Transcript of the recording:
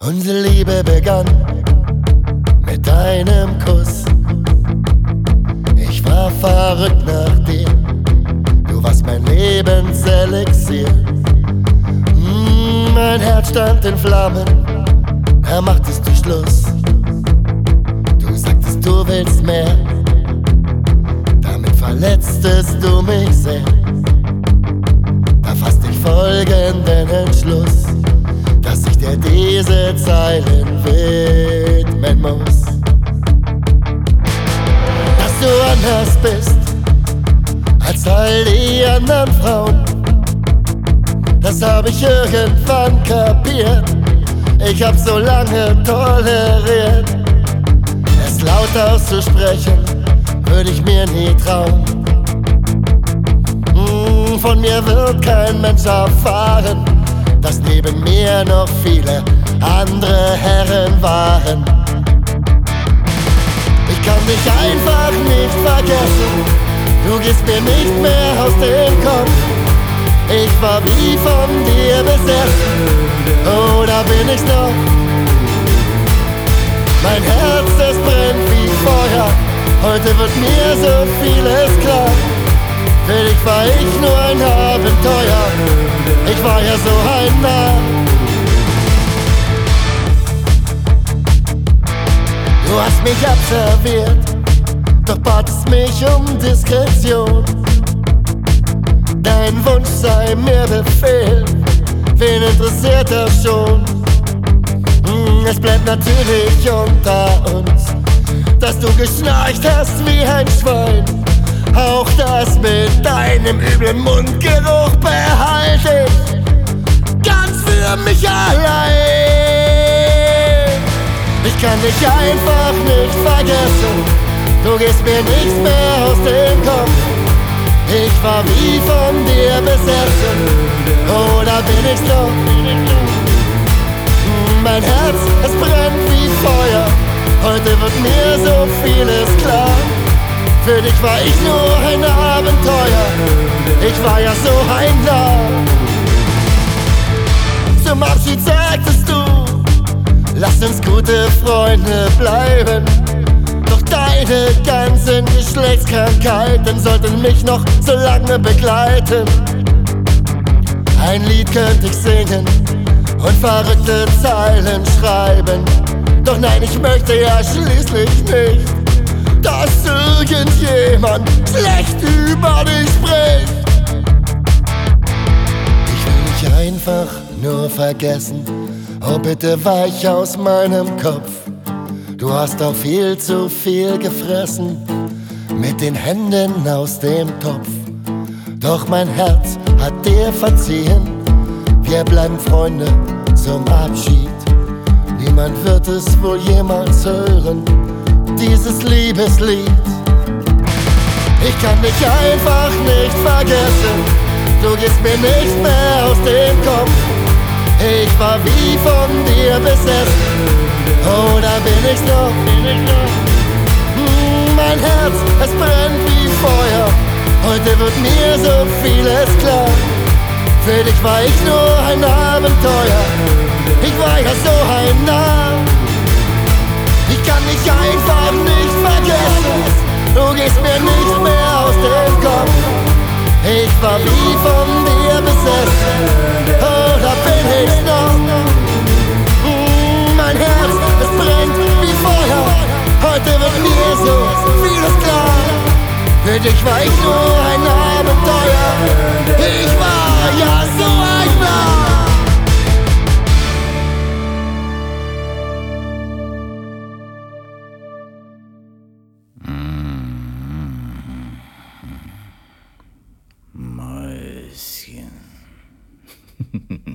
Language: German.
Unsere Liebe begann mit einem Kuss. Ich war verrückt nach dir, du warst mein Lebenselixier. Mein Herz stand in Flammen, da machtest du Schluss. Du sagtest, du willst mehr, damit verletztest du mich sehr. Da fasste ich folgenden Entschluss, dass ich dir diese Zeilen widmen muss. Dass du anders bist als all die anderen Frauen, das hab ich irgendwann kapiert. Ich hab so lange toleriert, es laut auszusprechen, würde ich mir nie trauen. Von mir wird kein Mensch erfahren, dass neben mir noch viele andere Herren waren. Ich kann dich einfach nicht vergessen, du gehst mir nicht mehr aus dem Kopf. Ich war wie von dir besessen, oder bin ich's noch? Mein Herz, es brennt wie Feuer, heute wird mir so vieles klar. Für dich war ich nur ein Abenteuer, ich war ja so ein Narr. Du hast mich observiert, doch batest mich um Diskretion. Dein Wunsch sei mir Befehl, wen interessiert das schon? Es bleibt natürlich unter uns, dass du geschnarcht hast wie ein Schwein. Auch das mit deinem üblen Mundgeruch behalte ich ganz für mich allein. Ich kann dich einfach nicht vergessen, du gehst mir nicht mehr aus dem Kopf. Ich war wie von dir besessen, oder bin ich's doch? Mein Herz, es brennt wie Feuer, heute wird mir so vieles klar. Für dich war ich nur ein Abenteuer, ich war ja so ein Narr. Zum Abschied sagtest du, lass uns gute Freunde bleiben. Doch deine ganzen Geschlechtskrankheiten sollten mich noch so lange begleiten. Ein Lied könnte ich singen und verrückte Zeilen schreiben. Doch nein, ich möchte ja schließlich nicht, dass irgendjemand schlecht über dich spricht. Ich will dich einfach nur vergessen, oh bitte weich aus meinem Kopf. Du hast auch viel zu viel gefressen, mit den Händen aus dem Topf. Doch mein Herz hat dir verziehen, wir bleiben Freunde zum Abschied. Niemand wird es wohl jemals hören, dieses Liebeslied. Ich kann dich einfach nicht vergessen, du gehst mir nicht mehr aus dem Kopf. Ich war wie von dir besessen, oder bin ich's noch? Mein Herz, es brennt wie Feuer, heute wird mir so vieles klar. Für dich war ich nur ein Abenteuer, ich war ja so ein Narr. Ich kann dich einfach nicht vergessen, du gehst mir nicht mehr aus dem Kopf. Ich war wie von dir besessen, oder bin ich's noch? Mein Herz, es brennt wie Feuer, heute wird mir so vieles klar. Für dich war ich nur ein Abenteuer, ich war ja so ein Narr. Mäuschen.